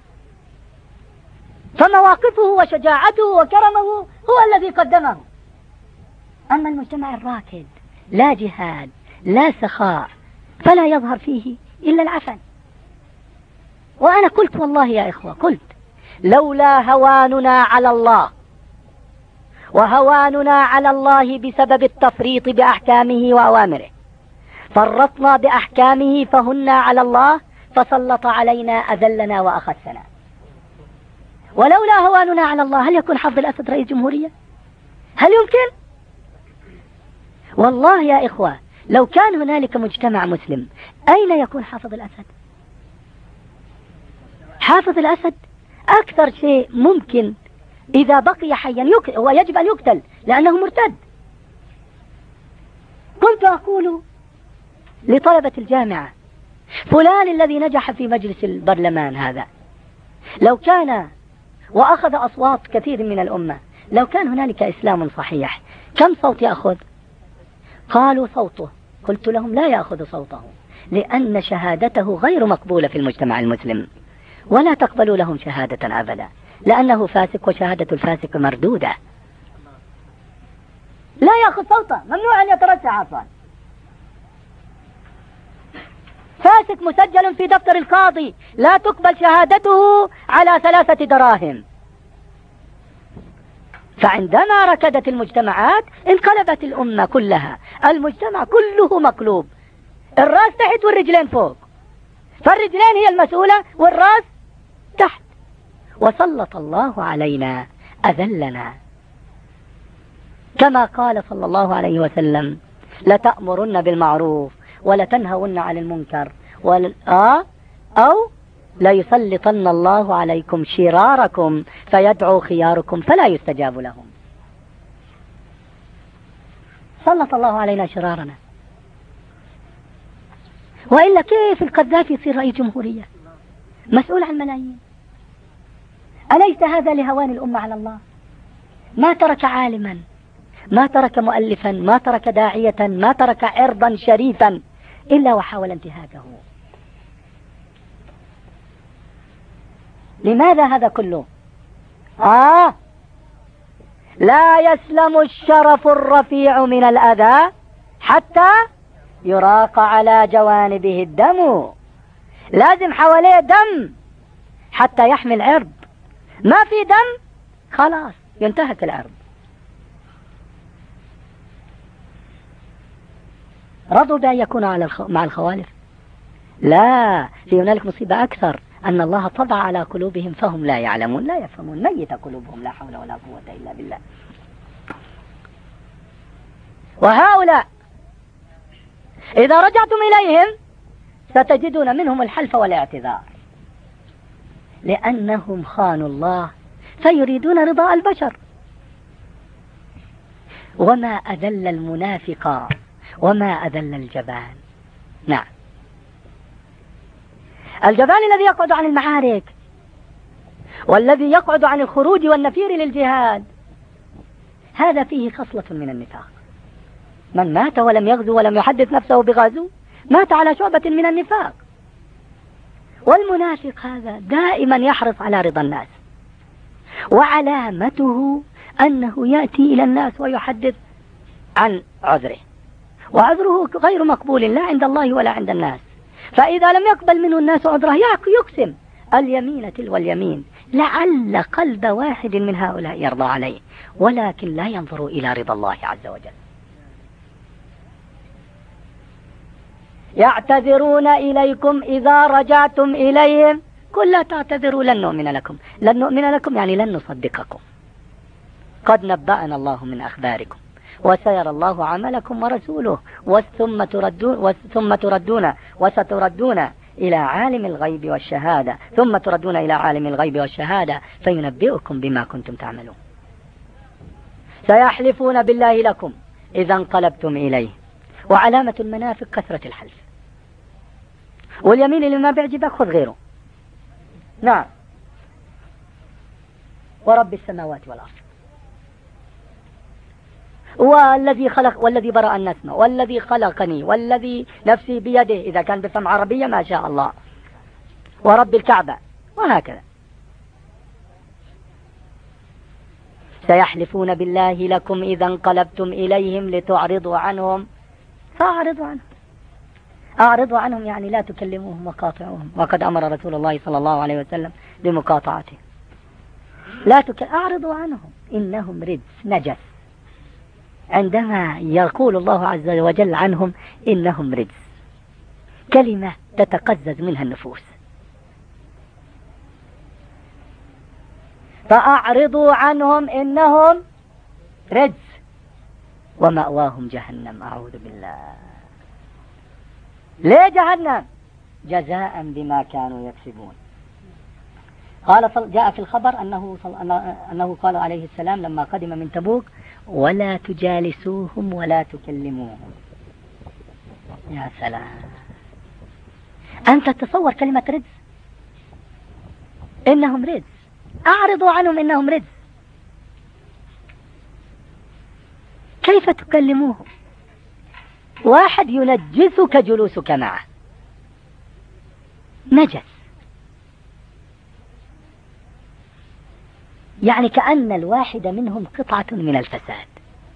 فمواقفه وشجاعته وكرمه هو الذي قدمه. أما المجتمع الراكد لا جهاد لا سخاء فلا يظهر فيه إلا العفن. وأنا قلت والله يا إخوة، قلت لولا هواننا على الله، وهواننا على الله بسبب التفريط بأحكامه وأوامره، فرطنا بأحكامه فهنا على الله فسلط علينا أذلنا وأخسنا. ولولا هواننا على الله هل يكون حافظ الأسد رئيس جمهورية؟ هل يمكن؟ والله يا إخوة لو كان هنالك مجتمع مسلم أين يكون حافظ الأسد؟ حافظ الأسد أكثر شيء ممكن إذا بقي حيا هو يجب أن يقتل لأنه مرتد. كنت أقول لطلبة الجامعة فلان الذي نجح في مجلس البرلمان هذا لو كان وأخذ أصوات كثير من الأمة، لو كان هنالك إسلام صحيح كم صوت يأخذ؟ قالوا صوته. قلت لهم لا يأخذ صوته، لأن شهادته غير مقبولة في المجتمع المسلم، ولا تقبلوا لهم شهادة أبدا، لأنه فاسق وشهادة الفاسق مردودة. لا يأخذ صوته، ممنوع أن يترشح أصلا. فاسق مسجل في دفتر القاضي لا تقبل شهادته على 3 دراهم. فعندما ركدت المجتمعات انقلبت الأمة كلها، المجتمع كله مقلوب، الرأس تحت والرجلين فوق، فالرجلين هي المسؤولة والرأس تحت. وسلط الله علينا أذلنا، كما قال صلى الله عليه وسلم لتأمرن بالمعروف ولتنهون عن المنكر أو ليسلطن الله عليكم شراركم فيدعو خياركم فلا يستجاب لهم. سلط الله علينا شرارنا، وإلا كيف القذافي يصير رئيس جمهورية مسؤول عن ملايين؟ أليس هذا لهوان الأمة على الله؟ ما ترك عالما، ما ترك مؤلفا، ما ترك داعية، ما ترك عرضا شريفا إلا وحاول انتهاكه. لماذا هذا كله؟ لا يسلم الشرف الرفيع من الأذى حتى يراق على جوانبه الدم. لازم حواليه دم حتى يحمي العرض. ما في دم خلاص ينتهك العرض. رضوا بأن يكونوا مع الخوالف؟ لا، في هنالك مصيبة أكثر، أن الله طبع على قلوبهم فهم لا يعلمون، لا يفهمون، ميت قلوبهم، لا حول ولا قوة إلا بالله. وهؤلاء إذا رجعتم إليهم ستجدون منهم الحلف والاعتذار، لأنهم خانوا الله فيريدون رضاء البشر. وما أذل المنافق وما أذل الجبان. نعم، الجبان الذي يقعد عن المعارك والذي يقعد عن الخروج والنفير للجهاد، هذا فيه خصلة من النفاق. من مات ولم يغزو ولم يحدث نفسه بغزو مات على شعبة من النفاق. والمنافق هذا دائما يحرص على رضا الناس، وعلامته أنه يأتي إلى الناس ويحدث عن عذره، وعذره غير مقبول لا عند الله ولا عند الناس. فإذا لم يقبل منه الناس عذره يقسم اليمين تلو اليمين، لعل قلب واحد من هؤلاء يرضى عليه، ولكن لا ينظر إلى رضا الله عز وجل. يعتذرون إليكم إذا رجعتم إليهم، قل لا تعتذروا لن نؤمن لكم. لن نؤمن لكم يعني لن نصدقكم، قد نبأنا الله من أخباركم وسيرى الله عملكم ورسوله ثم تردون وستردون إلى عالم الغيب والشهادة، ثم تردون إلى عالم الغيب والشهادة فينبئكم بما كنتم تعملون. سيحلفون بالله لكم إذا انقلبتم إليه. وعلامة المنافق كثرة الحلف، واليمين اللي ما بيعجبك خذ غيره. نعم، ورب السماوات والأرض والذي خلق والذي برأ النسمة والذي خلقني والذي نفسي بيده، إذا كان بفهم عربية ما شاء الله، ورب الكعبة، وهكذا. سيحلفون بالله لكم إذا انقلبتم إليهم لتعرضوا عنهم فأعرضوا عنهم. أعرضوا عنهم يعني لا تكلموهم وقاطعوهم، وقد أمر رسول الله صلى الله عليه وسلم بمقاطعتهم. أعرضوا عنهم إنهم رجس نجس. عندما يقول الله عز وجل عنهم إنهم رجس، كلمة تتقزز منها النفوس. فأعرضوا عنهم إنهم رجس ومأواهم جهنم. أعوذ بالله. ليه جهنم؟ جزاء بما كانوا يكسبون. جاء في الخبر أنه قال عليه السلام لما قدم من تبوك: ولا تجالسوهم ولا تكلموهم. يا سلام، أنت تصور كلمة رجس، إنهم رجس، أعرضوا عنهم إنهم رجس. كيف تكلموهم؟ واحد ينجسك جلوسك معه، نجس، يعني كأن الواحد منهم قطعة من الفساد،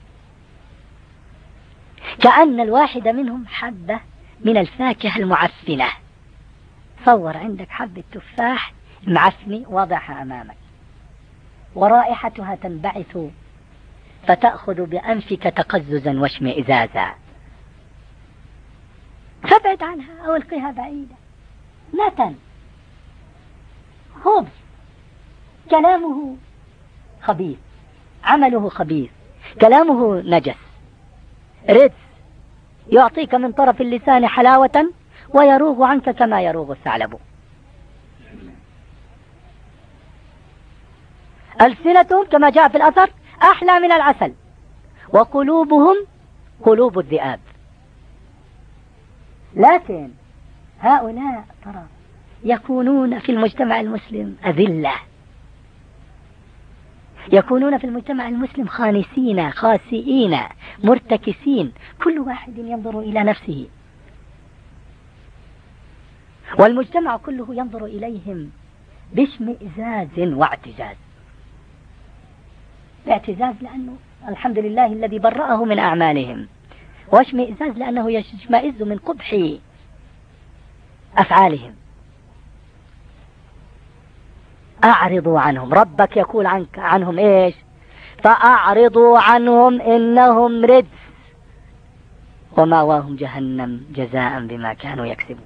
كأن الواحد منهم حبة من الفاكهة المعفنة. صور عندك حبة تفاح معفنة واضعها أمامك، ورائحتها تنبعث فتأخذ بأنفك تقززا واشمئزازا، فابعد عنها أو القها بعيدا. نتن خبز، كلامه خبيث، عمله خبيث، كلامه نجس، رجس، يعطيك من طرف اللسان حلاوة ويروغ عنك كما يروغ الثعلب. ألسنتهم كما جاء في الأثر أحلى من العسل، وقلوبهم قلوب الذئاب. لكن هؤلاء ترى يكونون في المجتمع المسلم أذلة، يكونون في المجتمع المسلم خانسين خاسئين مرتكسين، كل واحد ينظر إلى نفسه، والمجتمع كله ينظر إليهم باشمئزاز واعتزاز. اعتزاز لأنه الحمد لله الذي برأه من أعمالهم، واشمئزاز لأنه يشمئز من قبح أفعالهم. أعرضوا عنهم، ربك يقول عنهم إيش؟ فأعرضوا عنهم إنهم رجس ومأواهم جهنم جزاء بما كانوا يكسبون.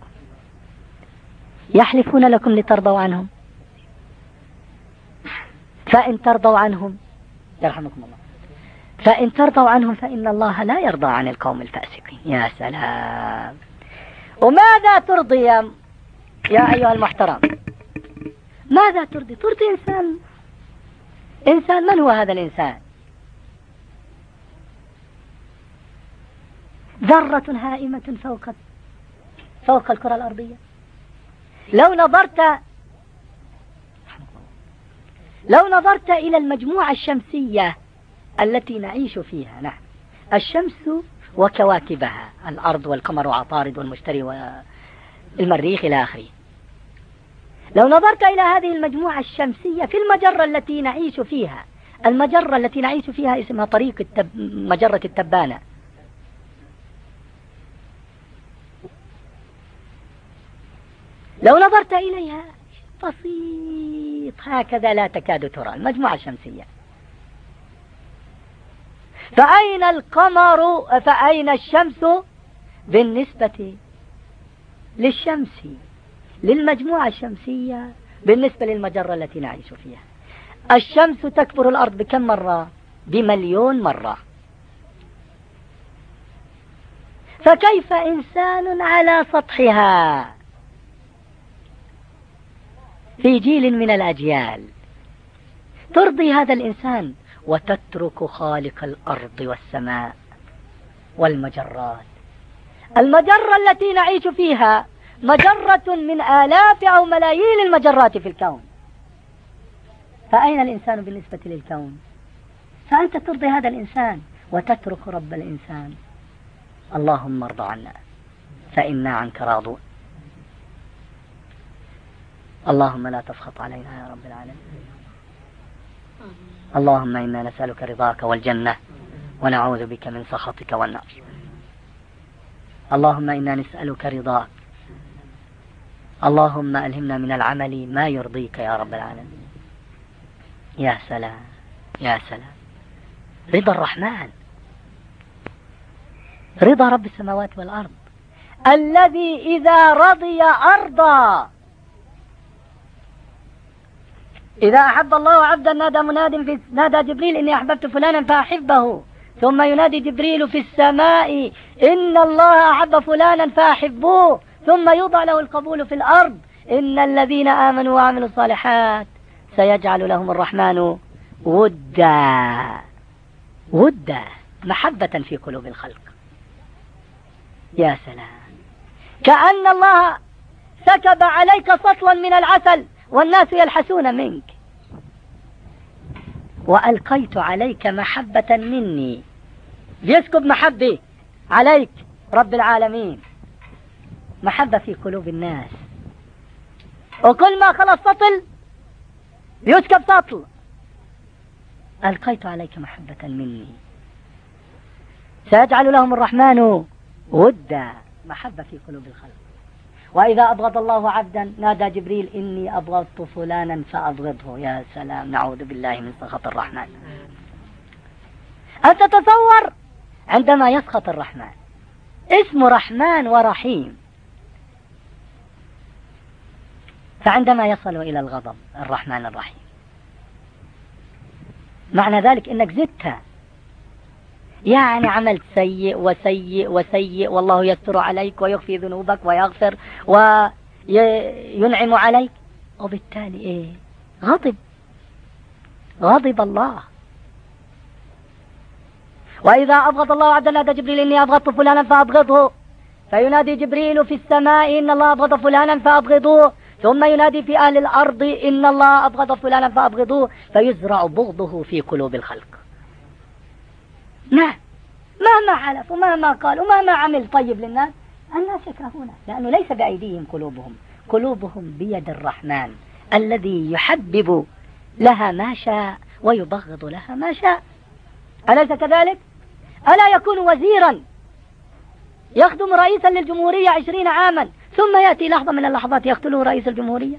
يحلفون لكم لترضوا عنهم، فإن ترضوا عنهم يرحمكم الله، فإن ترضوا عنهم فإن الله لا يرضى عن القوم الفاسقين. يا سلام. وماذا ترضي يا أيها المحترم؟ ماذا ترضي؟ ترضي إنسان. من هو هذا الإنسان؟ ذرة هائمة فوق الكرة الأرضية. لو نظرت إلى المجموعة الشمسية التي نعيش فيها نحن، الشمس وكواكبها، الأرض والقمر وعطارد والمشتري والمريخ إلى آخره، لو نظرت إلى هذه المجموعة الشمسية في المجرة التي نعيش فيها، المجرة التي نعيش فيها اسمها طريق مجرة التبانة، لو نظرت إليها بسيط هكذا لا تكاد ترى المجموعة الشمسية. فأين القمر؟ فأين الشمس بالنسبة للشمس، للمجموعة الشمسية بالنسبة للمجرة التي نعيش فيها؟ الشمس تكبر الأرض بكم مرة؟ ب1,000,000 مرة. فكيف إنسان على سطحها في جيل من الأجيال ترضي هذا الإنسان وتترك خالق الأرض والسماء والمجرات؟ المجرة التي نعيش فيها مجرة من آلاف أو ملايين المجرات في الكون، فأين الإنسان بالنسبة للكون؟ فأنت ترضي هذا الإنسان وتترك رب الإنسان. اللهم ارض عنا فإنا عنك راضون. اللهم لا تسخط علينا يا رب العالمين. اللهم إنا نسألك رضاك والجنة ونعوذ بك من سخطك والنار. اللهم إنا نسألك رضاك. اللهم ألهمنا من العمل ما يرضيك يا رب العالمين. يا سلام يا سلام. رضا الرحمن، رضا رب السماوات والأرض الذي إذا رضي أرضى. إذا أحب الله عبدا نادى جبريل إني أحببت فلانا فأحبه، ثم ينادي جبريل في السماء إن الله أحب فلانا فأحبوه، ثم يوضع له القبول في الأرض إن الذين آمنوا وعملوا الصالحات سيجعل لهم الرحمن ودا محبة في قلوب الخلق. يا سلام. كأن الله سكب عليك سطلا من العسل والناس يلحسون منك، وألقيت عليك محبة مني. يسكب محبة عليك رب العالمين، محبة في قلوب الناس، وكل ما خلص سطل يسكب سطل. ألقيت عليك محبة مني سيجعل لهم الرحمن ودا محبة في قلوب الخلق. وإذا أبغض الله عبدا نادى جبريل إني أبغضت فلانا فأبغضه. يا سلام، نعوذ بالله من سخط الرحمن. أنت تصور عندما يسخط الرحمن، اسم رحمن ورحيم، فعندما يصل إلى الغضب الرحمن الرحيم معنى ذلك إنك زدتها، يعني عملت سيء وسيء وسيء والله يستر عليك ويخفي ذنوبك ويغفر وينعم عليك، وبالتالي إيه؟ غضب الله. وإذا أبغض الله عبدا نادى جبريل إني أبغضت فلانا فأبغضه، فينادي جبريل في السماء إن الله أبغض فلانا فأبغضوه، ثم ينادي في أهل الأرض إن الله أبغض فلانا فأبغضوه، فيزرع بغضه في قلوب الخلق. نعم، مهما حلف ومهما قال ومهما عمل طيب للناس، الناس يكرهونه، لأنه ليس بأيديهم قلوبهم، قلوبهم بيد الرحمن الذي يحبب لها ما شاء ويبغض لها ما شاء. أليس كذلك؟ ألا يكون وزيرا يخدم رئيسا للجمهورية 20 عاما ثم يأتي لحظة من اللحظات يقتله رئيس الجمهورية؟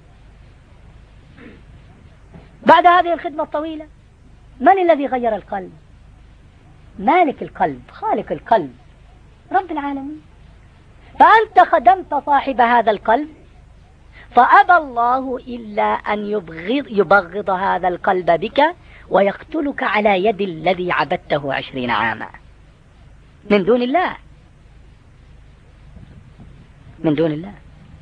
بعد هذه الخدمة الطويلة من الذي غير القلب؟ مالك القلب، خالق القلب، رب العالمين. فأنت خدمت صاحب هذا القلب، فأبى الله إلا أن يبغض هذا القلب بك ويقتلك على يد الذي عبدته 20 عاما من دون الله، من دون الله.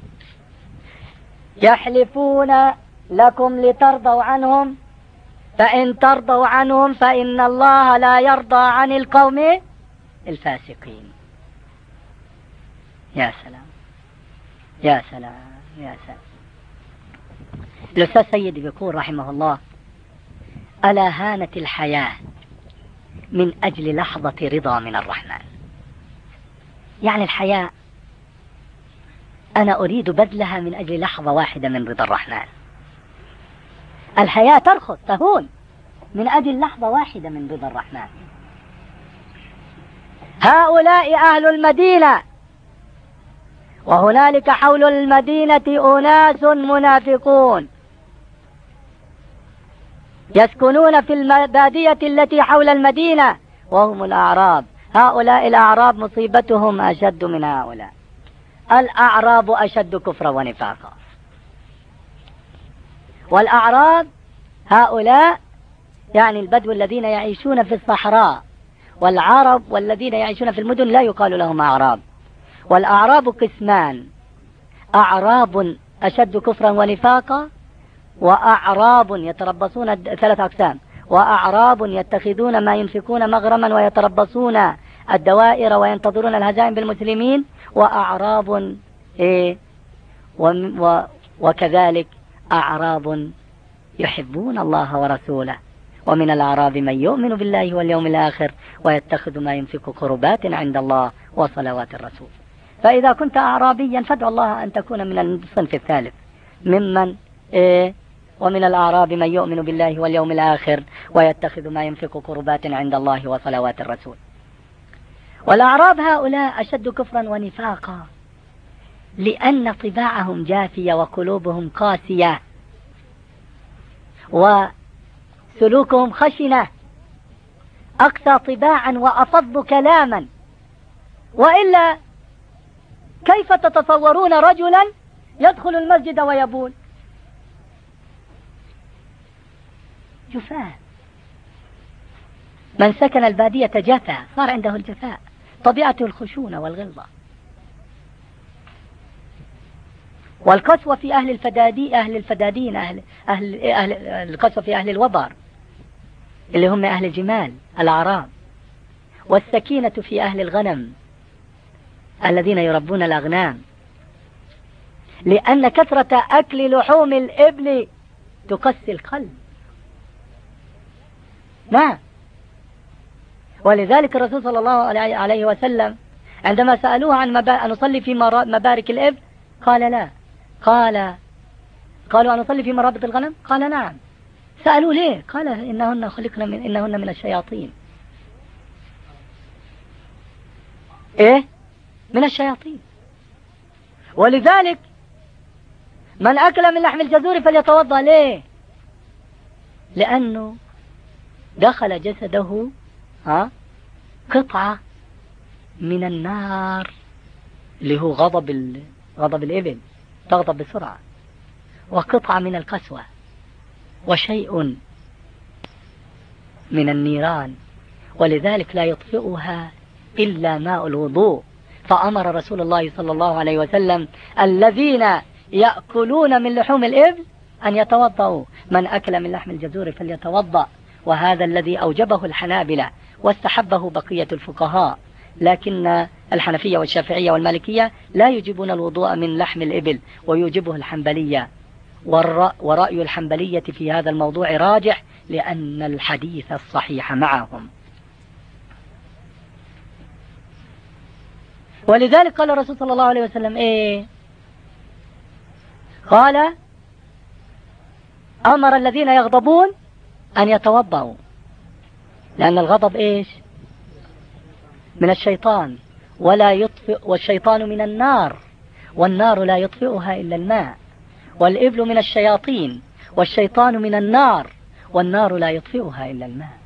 يحلفون لكم لترضوا عنهم، فإن ترضوا عنهم فإن الله لا يرضى عن القوم الفاسقين. يا سلام يا سلام يا سلام. الأستاذ سيد يقول رحمه الله: ألا هانت الحياة من أجل لحظة رضا من الرحمن. يعني الحياة أنا أريد بذلها من أجل لحظة واحدة من رضا الرحمن. الحياة ترخص تهون من أجل لحظة واحدة من رضا الرحمن. هؤلاء أهل المدينة، وهنالك حول المدينة أناس منافقون يسكنون في البادية التي حول المدينة وهم الأعراب. هؤلاء الأعراب مصيبتهم أشد من هؤلاء. الأعراب أشد كفرا ونفاقا. والأعراب هؤلاء يعني البدو الذين يعيشون في الصحراء، والعرب والذين يعيشون في المدن لا يقال لهم أعراب. والأعراب قسمان: أعراب أشد كفرا ونفاقا، وأعراب يتربصون 3 أقسام: وأعراب يتخذون ما ينفقون مغرما ويتربصون الدوائر وينتظرون الهزائم بالمسلمين، وأعراب وكذلك أعراب يحبون الله ورسوله. ومن الأعراب من يؤمن بالله واليوم الآخر ويتخذ ما ينفق قربات عند الله وصلوات الرسول. فإذا كنت أعرابيا فادعو الله أن تكون من الصنف الثالث ممن ومن الأعراب من يؤمن بالله واليوم الآخر ويتخذ ما ينفق قربات عند الله وصلوات الرسول. والأعراب هؤلاء أشد كفرا ونفاقا لأن طباعهم جافية وقلوبهم قاسية وسلوكهم خشنة، أقسى طباعا وأفض كلاما. وإلا كيف تتصورون رجلا يدخل المسجد ويبول؟ جفاء. من سكن البادية جفا، صار عنده الجفاء، طبيعته الخشونة والغلظة. والقسوة في أهل الفدادين، القسوة في أهل الوبر اللي هم أهل الجمال الأعراب، والسكينة في أهل الغنم الذين يربون الأغنام، لأن كثرة أكل لحوم الإبل تقسي القلب. نعم. ولذلك الرسول صلى الله عليه وسلم عندما سألوه عن أن نصلي في مبارك الإبل قال لا. قالوا أن نصلي في مرابط الغنم؟ قال نعم. سألوه ليه؟ قال إنهن من الشياطين. من الشياطين. ولذلك من أكل من لحم الجزور فليتوضأ. ليه؟ لأنه دخل جسده قطعة من النار اللي هو غضب الإبل، تغضب بسرعة، وقطعة من القسوة، وشيء من النيران، ولذلك لا يطفئها إلا ماء الوضوء. فأمر رسول الله صلى الله عليه وسلم الذين يأكلون من لحوم الإبل أن يتوضأوا. من أكل من لحم الجزور فليتوضأ. وهذا الذي أوجبه الحنابلة واستحبه بقية الفقهاء، لكن الحنفية والشافعية والمالكية لا يجيبون الوضوء من لحم الإبل، ويوجبه الحنبلية، ورأي الحنبلية في هذا الموضوع راجح لأن الحديث الصحيح معهم. ولذلك قال الرسول صلى الله عليه وسلم إيه؟ قال: أمر الذين يغضبون أن يتوضأوا، لأن الغضب إيش؟ من الشيطان، ولا يطفئ، والشيطان من النار، والنار لا يطفئها إلا الماء، والإبل من الشياطين، والشيطان من النار، والنار لا يطفئها إلا الماء.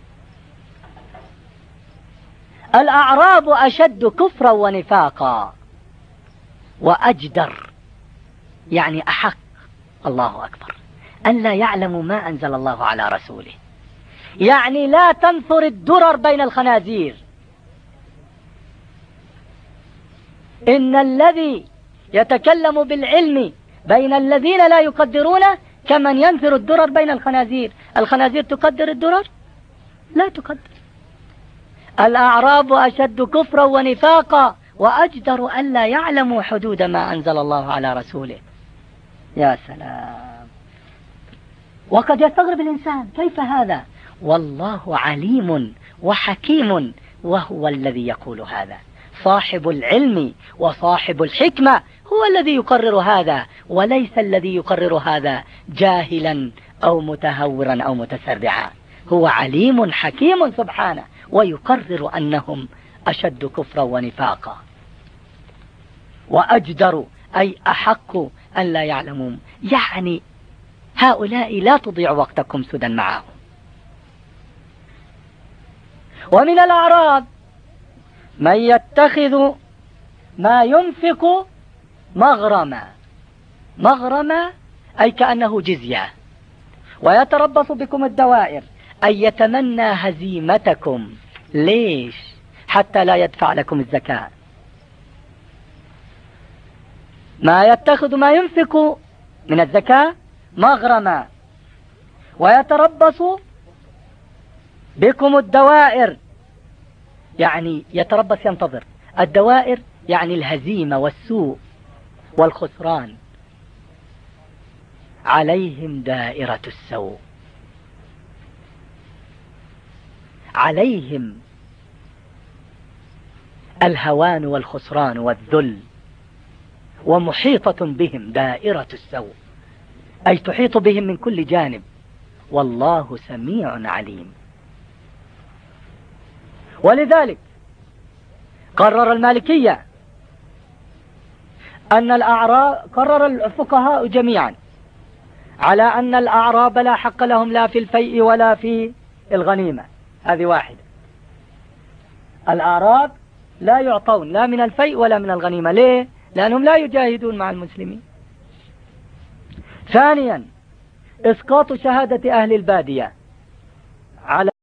الأعراب أشد كفرا ونفاقا وأجدر، يعني أحق، الله أكبر، أن لا يعلموا ما أنزل الله على رسوله، يعني لا تنثر الدرر بين الخنازير. إن الذي يتكلم بالعلم بين الذين لا يقدرونه كمن ينثر الدرر بين الخنازير. الخنازير تقدر الدرر؟ لا تقدر. الأعراب أشد كفرا ونفاقا وأجدر أن لا يعلموا حدود ما أنزل الله على رسوله. يا سلام. وقد يستغرب الإنسان كيف هذا؟ والله عليم وحكيم، وهو الذي يقول هذا. صاحب العلم وصاحب الحكمة هو الذي يقرر هذا، وليس الذي يقرر هذا جاهلا أو متهورا أو متسرعا. هو عليم حكيم سبحانه، ويقرر أنهم أشد كفرا ونفاقا وأجدر، أي أحق أن لا يعلموا. يعني هؤلاء لا تضيع وقتكم سدى معهم. ومن الأعراب من يتخذ ما ينفق مغرما، مغرما أي كأنه جزية، ويتربص بكم الدوائر، أي يتمنى هزيمتكم. ليش؟ حتى لا يدفع لكم الزكاة. ما يتخذ ما ينفق من الزكاة مغرما، ويتربص بكم الدوائر، يعني يتربص ينتظر. الدوائر يعني الهزيمة والسوء والخسران. عليهم دائرة السوء، عليهم الهوان والخسران والذل، ومحيطة بهم دائرة السوء، أي تحيط بهم من كل جانب، والله سميع عليم. ولذلك قرر المالكية أن الأعراب، قرر الفقهاء جميعا على أن الأعراب لا حق لهم لا في الفيء ولا في الغنيمة. هذه واحدة. الأعراب لا يعطون لا من الفيء ولا من الغنيمة. ليه؟ لأنهم لا يجاهدون مع المسلمين. ثانيا، إسقاط شهادة أهل البادية على